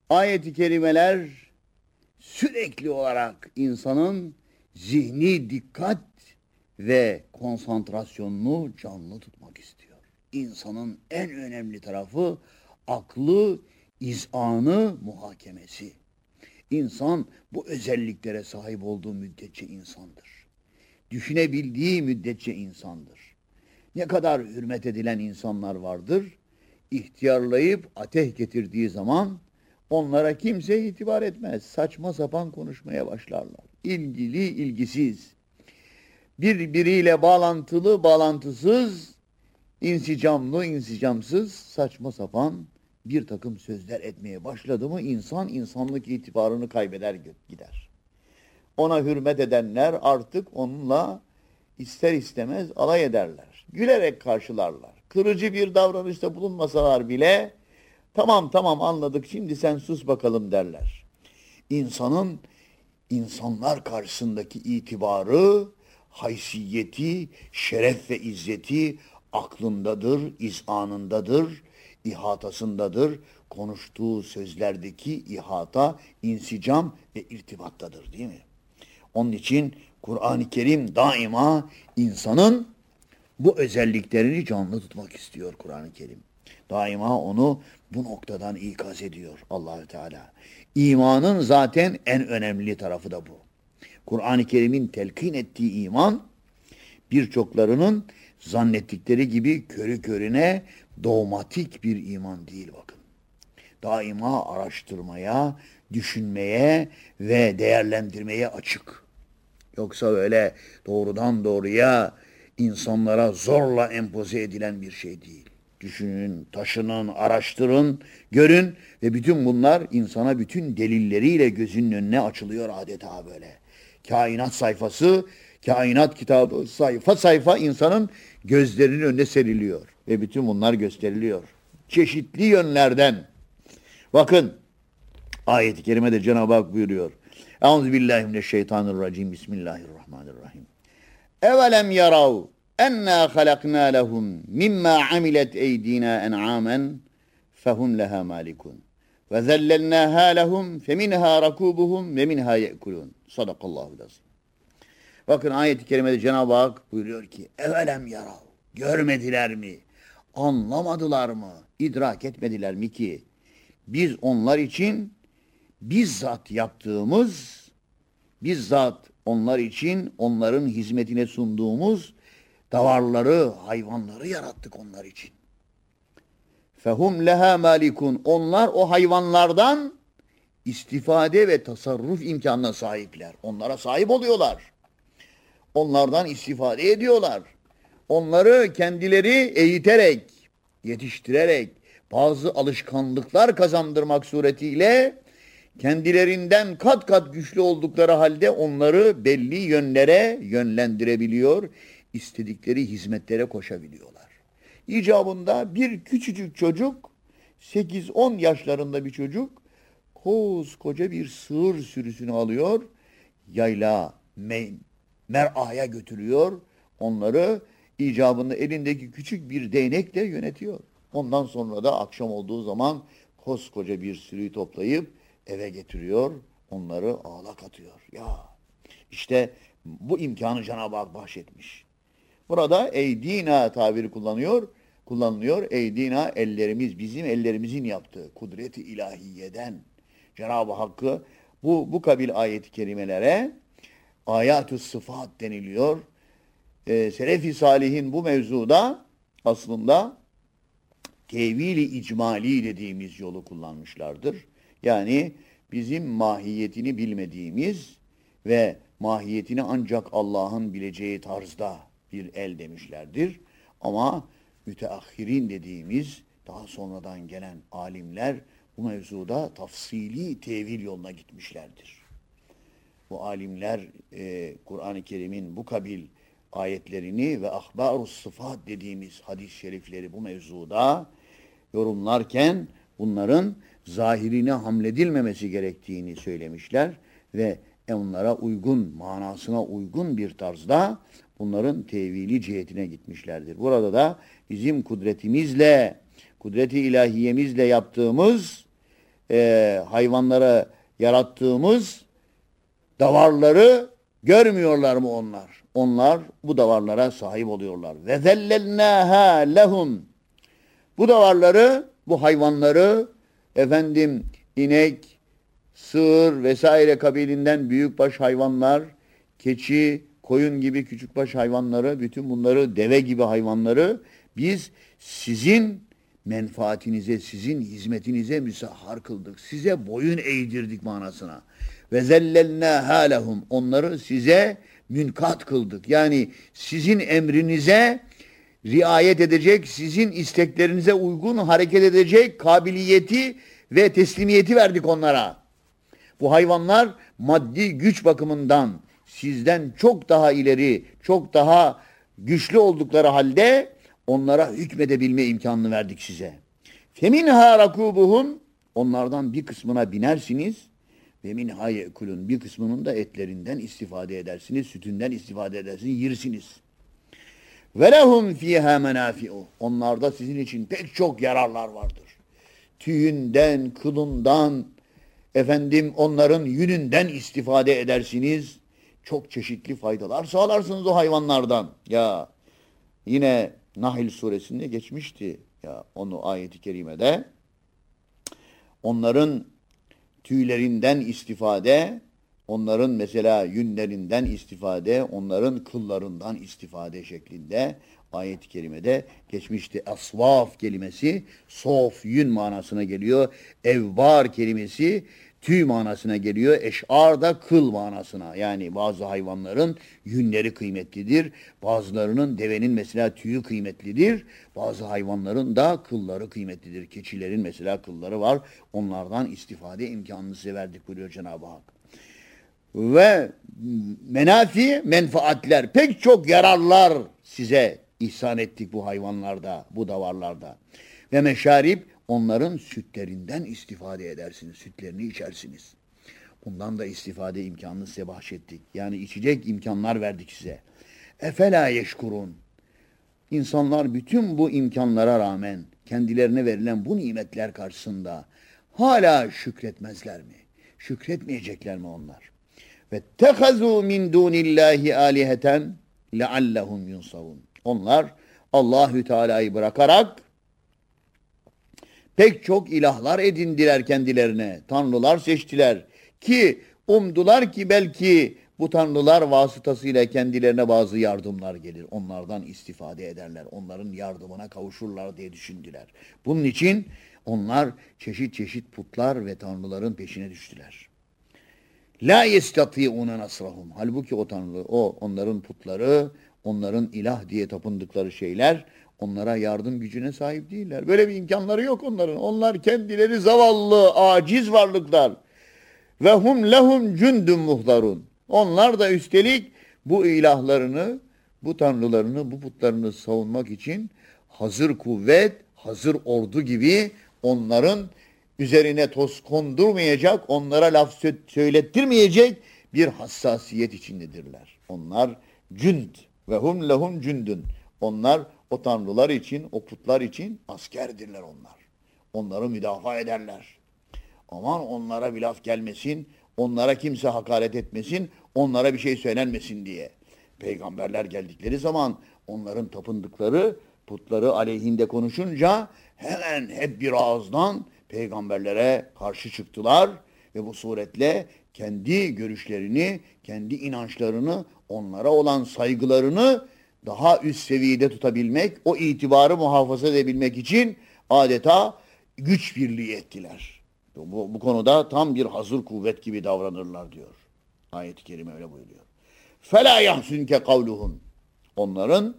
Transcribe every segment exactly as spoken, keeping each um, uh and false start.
Ayet-i kerimeler sürekli olarak insanın zihni dikkat ve konsantrasyonunu canlı tutmak istiyor. İnsanın en önemli tarafı aklı, izanı, muhakemesi. İnsan bu özelliklere sahip olduğu müddetçe insandır. Düşünebildiği müddetçe insandır. Ne kadar hürmet edilen insanlar vardır, ihtiyarlayıp ateş getirdiği zaman onlara kimse itibar etmez. Saçma sapan konuşmaya başlarlar. İlgili, ilgisiz. Birbiriyle bağlantılı, bağlantısız, insicamlı, insicamsız, saçma sapan bir takım sözler etmeye başladı mı insan insanlık itibarını kaybeder gider. Ona hürmet edenler artık onunla ister istemez alay ederler. Gülerek karşılarlar. Kırıcı bir davranışta bulunmasalar bile tamam tamam anladık şimdi sen sus bakalım derler. İnsanın insanlar karşısındaki itibarı, haysiyeti, şeref ve izzeti aklındadır, izanındadır, ihatasındadır. Konuştuğu sözlerdeki ihata, insicam ve irtibattadır değil mi? Onun için Kur'an-ı Kerim daima insanın bu özelliklerini canlı tutmak istiyor Kur'an-ı Kerim. Daima onu bu noktadan ikaz ediyor Allahü Teala. İmanın zaten en önemli tarafı da bu. Kur'an-ı Kerim'in telkin ettiği iman birçoklarının zannettikleri gibi körü körüne dogmatik bir iman değil bakın. Daima araştırmaya, düşünmeye ve değerlendirmeye açık. Yoksa öyle doğrudan doğruya insanlara zorla empoze edilen bir şey değil. Düşünün, taşının, araştırın, görün ve bütün bunlar insana bütün delilleriyle gözünün önüne açılıyor adeta böyle. Kainat sayfası, kainat kitabı sayfa sayfa insanın gözlerinin önüne seriliyor ve bütün bunlar gösteriliyor. Çeşitli yönlerden. Bakın ayet-i kerimede Cenab-ı Hak buyuruyor. Euzubillahimineşşeytanirracim. Bismillahirrahmanirrahim. Evelem yarav enna halakna lehum mimma amilet eydina en'amen fehum leha malikun. Ve zellelnaha lehum feminha rakubuhum ve minha ye'kulun. Sadakallahu lazim. Bakın ayet-i kerimede Cenab-ı Hak buyuruyor ki evelem yarav. Görmediler mi? Anlamadılar mı? İdrak etmediler mi ki biz onlar için bizzat yaptığımız, bizzat onlar için onların hizmetine sunduğumuz davarları, hayvanları yarattık onlar için. Fehum leha malikun. Onlar o hayvanlardan istifade ve tasarruf imkanına sahipler. Onlara sahip oluyorlar. Onlardan istifade ediyorlar. Onları kendileri eğiterek, yetiştirerek, bazı alışkanlıklar kazandırmak suretiyle kendilerinden kat kat güçlü oldukları halde onları belli yönlere yönlendirebiliyor, istedikleri hizmetlere koşabiliyorlar. İcabında bir küçücük çocuk, sekiz on yaşlarında bir çocuk, koskoca bir sığır sürüsünü alıyor, yayla, me mer'aya götürüyor, onları icabında elindeki küçük bir değnekle yönetiyor. Ondan sonra da akşam olduğu zaman koskoca bir sürüyü toplayıp eve getiriyor, onları ağlak atıyor. Ya işte bu imkanı Cenab-ı Hak bahşetmiş. Burada eydina tabiri kullanıyor, kullanılıyor. Eydina ellerimiz, bizim ellerimizin yaptığı kudret-i ilahiyeden. Cenab-ı Hakk'ı bu, bu kabil ayet-i kerimelere ayat-ı sıfat deniliyor. Ee, Selefi Salihin bu mevzuda aslında tevili icmali dediğimiz yolu kullanmışlardır. Yani bizim mahiyetini bilmediğimiz ve mahiyetini ancak Allah'ın bileceği tarzda bir el demişlerdir. Ama müteahhirin dediğimiz daha sonradan gelen alimler bu mevzuda tafsili tevil yoluna gitmişlerdir. Bu alimler e, Kur'an-ı Kerim'in bu kabil ayetlerini ve ahbar-ı sıfat dediğimiz hadis-i şerifleri bu mevzuda yorumlarken bunların zahirine hamledilmemesi gerektiğini söylemişler ve onlara uygun, manasına uygun bir tarzda bunların tevili cihetine gitmişlerdir. Burada da bizim kudretimizle, kudret-i ilahiyemizle yaptığımız e, hayvanlara yarattığımız davarları görmüyorlar mı onlar? Onlar bu davarlara sahip oluyorlar. Ve zellelnâhâ lehum. Bu davarları, bu hayvanları efendim inek, sığır vesaire kabilinden büyükbaş hayvanlar, keçi, koyun gibi küçükbaş hayvanları, bütün bunları deve gibi hayvanları biz sizin menfaatinize, sizin hizmetinize müsahhar kıldık. Size boyun eğdirdik manasına. Ve zellelnâhâ lehum. Onları size münkat kıldık. Yani sizin emrinize riayet edecek, sizin isteklerinize uygun hareket edecek kabiliyeti ve teslimiyeti verdik onlara. Bu hayvanlar maddi güç bakımından sizden çok daha ileri, çok daha güçlü oldukları halde onlara hükmedebilme imkanını verdik size. Feminha rakubuhum. Onlardan bir kısmına binersiniz. Ve minha yekulun. Bir kısmının da etlerinden istifade edersiniz, sütünden istifade edersiniz, yirsiniz. Ve lehum fiha menafi'u. Onlarda sizin için pek çok yararlar vardır. Tüyünden, kılından, efendim onların yününden istifade edersiniz. Çok çeşitli faydalar sağlarsınız o hayvanlardan. Ya yine Nahl suresinde geçmişti ya onu ayet-i kerimede. Onların tüylerinden istifade, onların mesela yünlerinden istifade, onların kıllarından istifade şeklinde ayet-i kerimede geçmişti. Asvaf kelimesi sof, yün manasına geliyor. Evbar kelimesi tüy manasına geliyor. Eş'ar da kıl manasına. Yani bazı hayvanların yünleri kıymetlidir. Bazılarının, devenin mesela tüyü kıymetlidir. Bazı hayvanların da kılları kıymetlidir. Keçilerin mesela kılları var. Onlardan istifade imkanını size verdik buyuruyor Cenab-ı Hak. Ve menafi, menfaatler, pek çok yararlar size ihsan ettik bu hayvanlarda, bu davarlarda. Ve meşarip, onların sütlerinden istifade edersiniz. Sütlerini içersiniz. Bundan da istifade imkanını size bahşettik. Yani içecek imkanlar verdik size. Efela yeşkurun. İnsanlar bütün bu imkanlara rağmen kendilerine verilen bu nimetler karşısında hala şükretmezler mi? Şükretmeyecekler mi onlar? Ve tehazu min dunillahi aliheten leallehum yunsavun. Onlar Allahü Teala'yı bırakarak pek çok ilahlar edindiler kendilerine. Tanrılar seçtiler ki umdular ki belki bu tanrılar vasıtasıyla kendilerine bazı yardımlar gelir. Onlardan istifade ederler. Onların yardımına kavuşurlar diye düşündüler. Bunun için onlar çeşit çeşit putlar ve tanrıların peşine düştüler. La yestati'une nasrahum. Halbuki o tanrı, o onların putları, onların ilah diye tapındıkları şeyler onlara yardım gücüne sahip değiller. Böyle bir imkanları yok onların. Onlar kendileri zavallı, aciz varlıklar. Ve hum lehum cundun muhdarun. Onlar da üstelik bu ilahlarını, bu tanrılarını, bu putlarını savunmak için hazır kuvvet, hazır ordu gibi onların üzerine toz kondurmayacak, onlara laf söylettirmeyecek bir hassasiyet içindedirler. Onlar cünd ve hum lehum cündün. Onlar o tanrılar için, o putlar için askerdirler onlar. Onları müdafaa ederler. Aman onlara bir laf gelmesin, onlara kimse hakaret etmesin, onlara bir şey söylenmesin diye. Peygamberler geldikleri zaman onların tapındıkları putları aleyhinde konuşunca hemen hep bir ağızdan peygamberlere karşı çıktılar ve bu suretle kendi görüşlerini, kendi inançlarını, onlara olan saygılarını daha üst seviyede tutabilmek, o itibarı muhafaza edebilmek için adeta güç birliği ettiler. Bu, bu konuda tam bir hazır kuvvet gibi davranırlar diyor. Ayet-i kerime öyle buyuruyor. فَلَا يَحْسُنْكَ قَوْلُهُمْ. Onların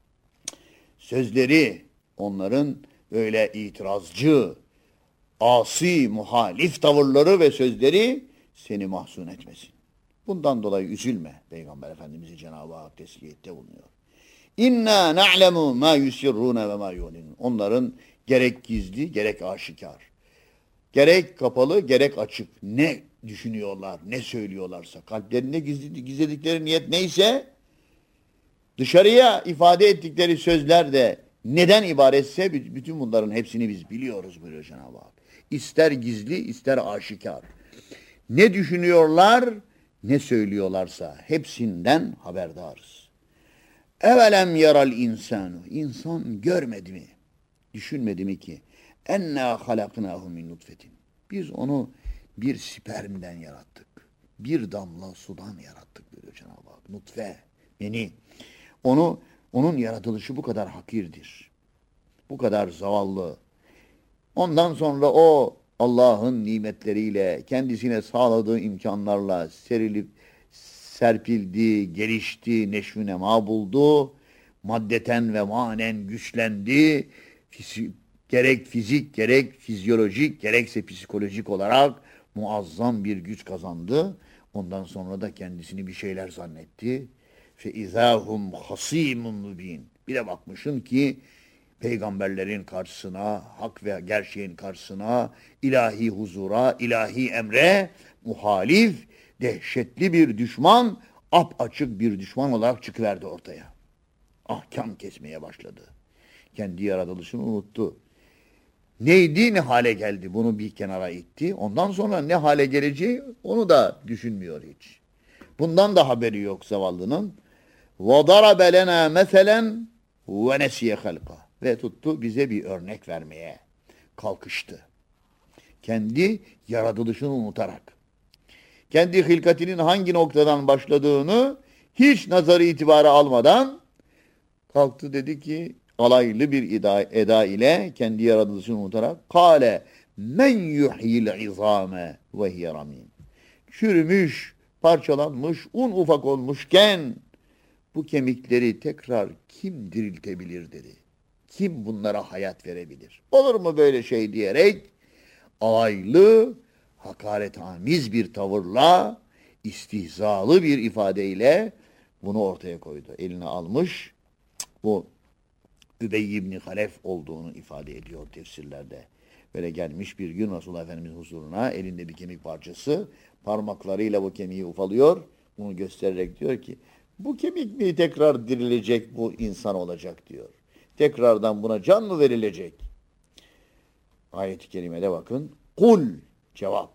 sözleri, onların öyle itirazcı, asi, muhalif tavırları ve sözleri seni mahzun etmesin. Bundan dolayı üzülme. Peygamber Efendimiz'i Cenab-ı Hak tesliyette bulunuyor. İnna na'lemu ma yusirrune ve ma yu'linun. Onların gerek gizli, gerek aşikar, gerek kapalı, gerek açık ne düşünüyorlar, ne söylüyorlarsa, kalplerinde gizli, gizledikleri niyet neyse, dışarıya ifade ettikleri sözler de neden ibaretse bütün bunların hepsini biz biliyoruz buyuruyor Cenab-ı Hak. İster gizli, ister aşikar. Ne düşünüyorlar, ne söylüyorlarsa hepsinden haberdarız. Evelem yaral insanu. İnsan görmedi mi? Düşünmedi mi ki? Enna halaknahu min nutfetin. Biz onu bir spermden yarattık. Bir damla sudan yarattık diyor Cenab-ı Hak. Nutfe, meni. Onu, onun yaratılışı bu kadar hakirdir. Bu kadar zavallı. Ondan sonra o Allah'ın nimetleriyle, kendisine sağladığı imkanlarla serilip, serpildi, gelişti, neşvü nema buldu. Maddeten ve manen güçlendi. Fizik, gerek fizik, gerek fizyolojik, gerekse psikolojik olarak muazzam bir güç kazandı. Ondan sonra da kendisini bir şeyler zannetti. Fe izahum hasimun mubin. Bir de bakmışın ki peygamberlerin karşısına, hak ve gerçeğin karşısına, ilahi huzura, ilahi emre muhalif, dehşetli bir düşman, apaçık bir düşman olarak çıkıverdi ortaya. Ahkam kesmeye başladı. Kendi yaratılışını unuttu. Neydi, ne hale geldi? Bunu bir kenara itti. Ondan sonra ne hale geleceği onu da düşünmüyor hiç. Bundan da haberi yok zavallının. وَضَرَبَ لَنَا مَثَلًا وَنَسِيَ خَلْقًا. Ve tuttu bize bir örnek vermeye kalkıştı. Kendi yaratılışını unutarak. Kendi hilkatinin hangi noktadan başladığını hiç nazarı itibara almadan kalktı, dedi ki alaylı bir eda, eda ile kendi yaratılışını unutarak kâle men yuhyil izâme ve hiye ramîm. Çürümüş, parçalanmış, un ufak olmuşken bu kemikleri tekrar kim diriltebilir dedi. Kim bunlara hayat verebilir? Olur mu böyle şey diyerek alaylı, hakaretamiz bir tavırla, istihzalı bir ifadeyle bunu ortaya koydu. Eline almış, bu Übey ibn Halef olduğunu ifade ediyor tefsirlerde. Böyle gelmiş bir gün Resulullah Efendimiz huzuruna, elinde bir kemik parçası, parmaklarıyla bu kemiği ufalıyor, bunu göstererek diyor ki, bu kemik mi tekrar dirilecek, bu insan olacak diyor. Tekrardan buna can mı verilecek? Ayet-i kerimede bakın. Kul, cevap.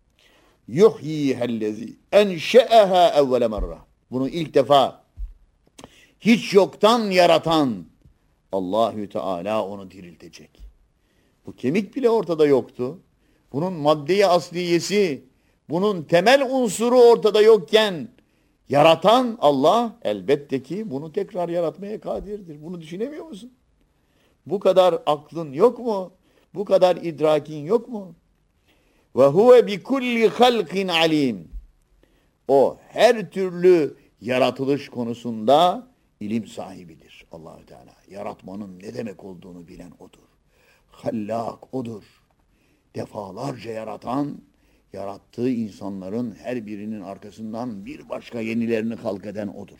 Yuhyihellezi enşe'eha evvele merre. Bunu ilk defa hiç yoktan yaratan Allahü Teala onu diriltecek. Bu kemik bile ortada yoktu. Bunun maddeyi asliyesi, bunun temel unsuru ortada yokken yaratan Allah elbette ki bunu tekrar yaratmaya kadirdir. Bunu düşünemiyor musun? Bu kadar aklın yok mu? Bu kadar idrakin yok mu? Ve huve bi kulli halqin alim. O her türlü yaratılış konusunda ilim sahibidir Allahü Teala. Yaratmanın ne demek olduğunu bilen odur. Hallak odur. Defalarca yaratan, yarattığı insanların her birinin arkasından bir başka yenilerini halk eden odur.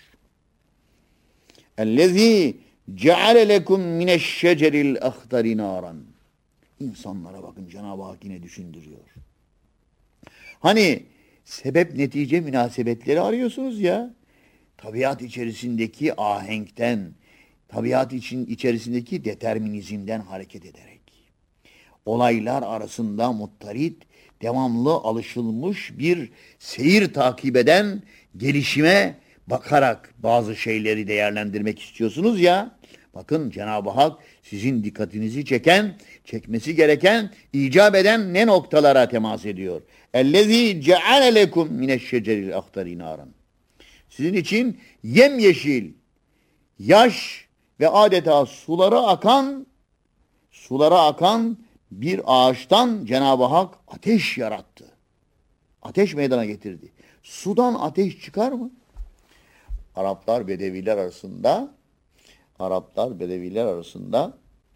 Ellezî ceale lekum mineşşeceril ahdari naran. İnsanlara bakın, Cenab-ı Hak yine düşündürüyor. Hani sebep netice münasebetleri arıyorsunuz ya. Tabiat içerisindeki ahenkten, tabiat için içerisindeki determinizmden hareket ederek, olaylar arasında muttarit, devamlı alışılmış bir seyir takip eden, gelişime bakarak bazı şeyleri değerlendirmek istiyorsunuz ya. Bakın Cenab-ı Hak sizin dikkatinizi çeken, çekmesi gereken, icap eden ne noktalara temas ediyor? Ellezî ceale lekum mineşşeceril ahdari naran. Sizin için yemyeşil, yaş ve adeta suları akan, sulara akan bir ağaçtan Cenab-ı Hak ateş yarattı. Ateş meydana getirdi. Sudan ateş çıkar mı? Araplar, Bedeviler arasında Araplar, Bedeviler arasında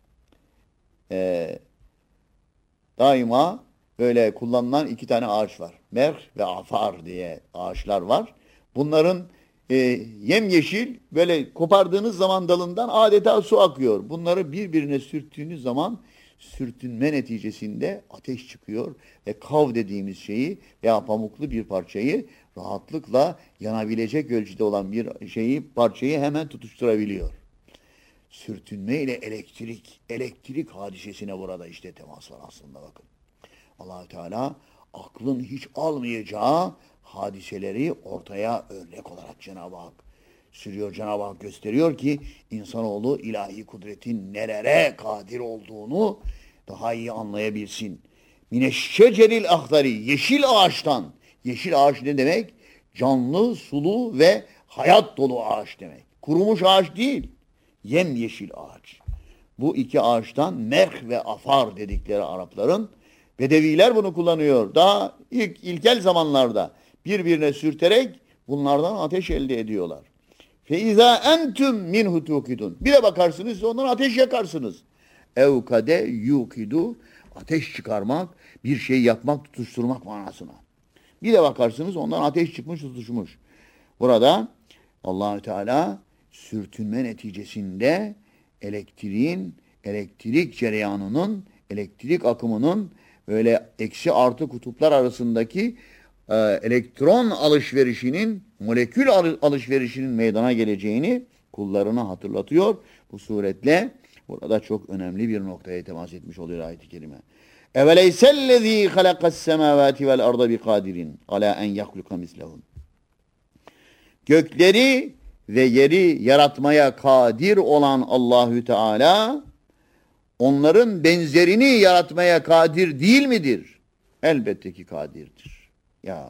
e, daima böyle kullanılan iki tane ağaç var. Merh ve afar diye ağaçlar var. Bunların e, yemyeşil, böyle kopardığınız zaman dalından adeta su akıyor. Bunları birbirine sürttüğünüz zaman sürtünme neticesinde ateş çıkıyor ve kav dediğimiz şeyi veya pamuklu bir parçayı rahatlıkla yanabilecek ölçüde olan bir şeyi, parçayı hemen tutuşturabiliyor. Sürtünme ile elektrik, elektrik hadisesine burada işte temas var aslında bakın. Allah Teala aklın hiç almayacağı hadiseleri ortaya örnek olarak Cenab-ı Hak sürüyor. Cenab-ı Hak gösteriyor ki insanoğlu ilahi kudretin nelere kadir olduğunu daha iyi anlayabilsin. Mineşşeceril ahdari, yeşil ağaçtan. Yeşil ağaç ne demek? Canlı, sulu ve hayat dolu ağaç demek. Kurumuş ağaç değil, yemyeşil ağaç. Bu iki ağaçtan merh ve afar dedikleri Arapların, Bedeviler bunu kullanıyor. Daha ilk ilkel zamanlarda birbirine sürterek bunlardan ateş elde ediyorlar. Feiza entüm minhu tukidun. Bir de bakarsınız ondan ateş yakarsınız. Evkade yukidu, ateş çıkarmak, bir şey yapmak, tutuşturmak manasına. Bir de bakarsınız ondan ateş çıkmış, tutuşmuş. Burada Allah-u Teala sürtünme neticesinde elektriğin, elektrik cereyanının, elektrik akımının böyle eksi artı kutuplar arasındaki e, elektron alışverişinin, molekül alışverişinin meydana geleceğini kullarına hatırlatıyor. Bu suretle burada çok önemli bir noktaya temas etmiş oluyor ayet-i kerime. Eveleysellezî halaka's-semâvâti vel arda biqadirin alâ en yahluka mislehum. Gökleri ve yeri yaratmaya kadir olan Allahü Teala onların benzerini yaratmaya kadir değil midir? Elbette ki kadirdir. Ya.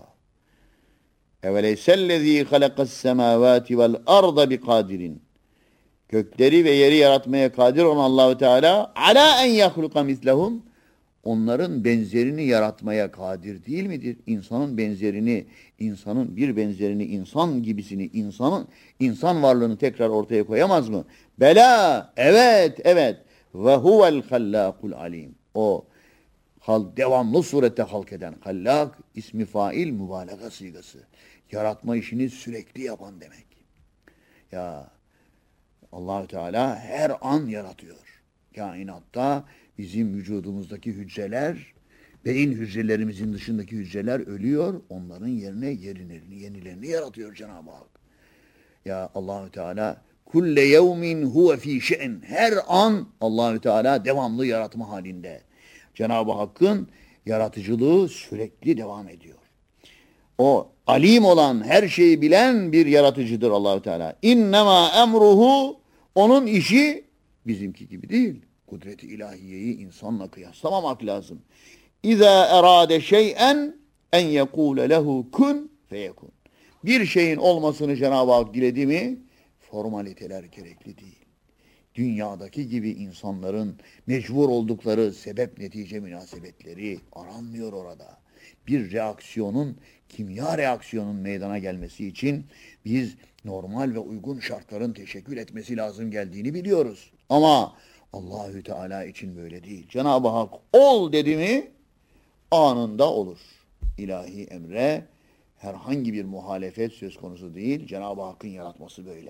Eveleysellezî halaka's-semâvâti vel arda biqadirin. Gökleri ve yeri yaratmaya kadir olan Allahü Teala alâ en yahluka mislehum. Onların benzerini yaratmaya kadir değil midir? İnsanın benzerini, insanın bir benzerini, insan gibisini, insanın insan varlığını tekrar ortaya koyamaz mı? Bela, evet, evet. Ve huvel hallâkul alim. O hal, devamlı surette halk eden. Hallak, ismi fail, mübalağa sigası. Yaratma işini sürekli yapan demek. Ya Allah-u Teala her an yaratıyor. Kainatta bizim vücudumuzdaki hücreler, beyin hücrelerimizin dışındaki hücreler ölüyor. Onların yerine yenilerini, yenilerini yaratıyor Cenab-ı Hak. Ya Allah-u Teala kulle yevmin huve fî şe'n. Her an Allah-u Teala devamlı yaratma halinde. Cenab-ı Hakk'ın yaratıcılığı sürekli devam ediyor. O alim olan, her şeyi bilen bir yaratıcıdır Allah-u Teala. İnnemâ emruhu, onun işi bizimki gibi değil. Kudret-i ilahiyeyi insanla kıyaslamamak lazım. İzâ erâde şey'en en yekûle lehu kun feyekun. Bir şeyin olmasını Cenab-ı Hak diledi mi, formaliteler gerekli değil. Dünyadaki gibi insanların mecbur oldukları sebep netice münasebetleri aranmıyor orada. Bir reaksiyonun, kimya reaksiyonun meydana gelmesi için biz normal ve uygun şartların teşekkül etmesi lazım geldiğini biliyoruz. Ama Allahü Teala için böyle değil. Cenab-ı Hak ol dedi mi anında olur. İlahi emre herhangi bir muhalefet söz konusu değil. Cenab-ı Hakk'ın yaratması böyle.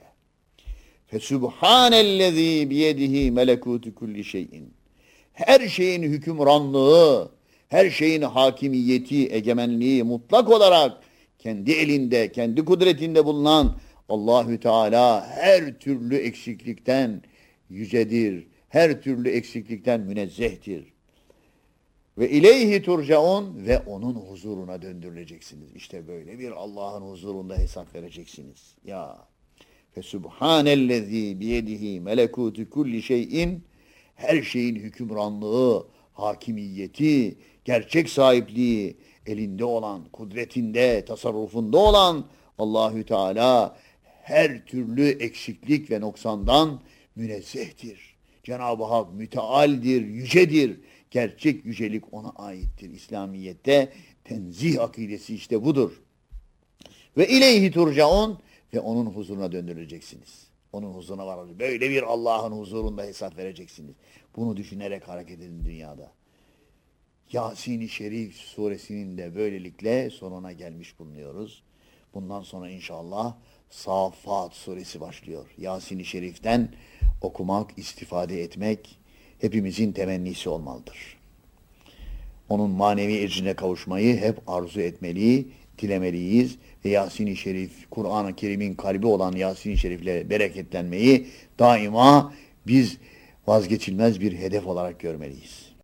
Fesubhanellezî biyedihi melekûtü kulli şeyin. Her şeyin hükümranlığı, her şeyin hakimiyeti, egemenliği mutlak olarak kendi elinde, kendi kudretinde bulunan Allahü Teala her türlü eksiklikten yücedir. Her türlü eksiklikten münezzehtir. Ve ileyhi turcaun, ve onun huzuruna döndürüleceksiniz. İşte böyle bir Allah'ın huzurunda hesap vereceksiniz. Ya Fesubhanellezî biyedihi melekûtü kulli şeyin, her şeyin hükümranlığı, hakimiyeti, gerçek sahipliği elinde olan, kudretinde, tasarrufunda olan Allahü Teala her türlü eksiklik ve noksandan münezzehtir. Cenab-ı Hak mütealdir, yücedir. Gerçek yücelik ona aittir. İslamiyet'te tenzih akidesi işte budur. Ve ileyhi turcaun, ve onun huzuruna döndürüleceksiniz. Onun huzuruna varacak. Böyle bir Allah'ın huzurunda hesap vereceksiniz. Bunu düşünerek hareket edin dünyada. Yasin-i Şerif suresinin de böylelikle sonuna gelmiş bulunuyoruz. Bundan sonra inşallah Saffat suresi başlıyor. Yasin-i Şerif'ten okumak, istifade etmek hepimizin temennisi olmalıdır. Onun manevi ecrine kavuşmayı hep arzu etmeli, dilemeliyiz ve Yasin-i Şerif, Kur'an-ı Kerim'in kalbi olan Yasin-i Şerif'le bereketlenmeyi daima biz vazgeçilmez bir hedef olarak görmeliyiz.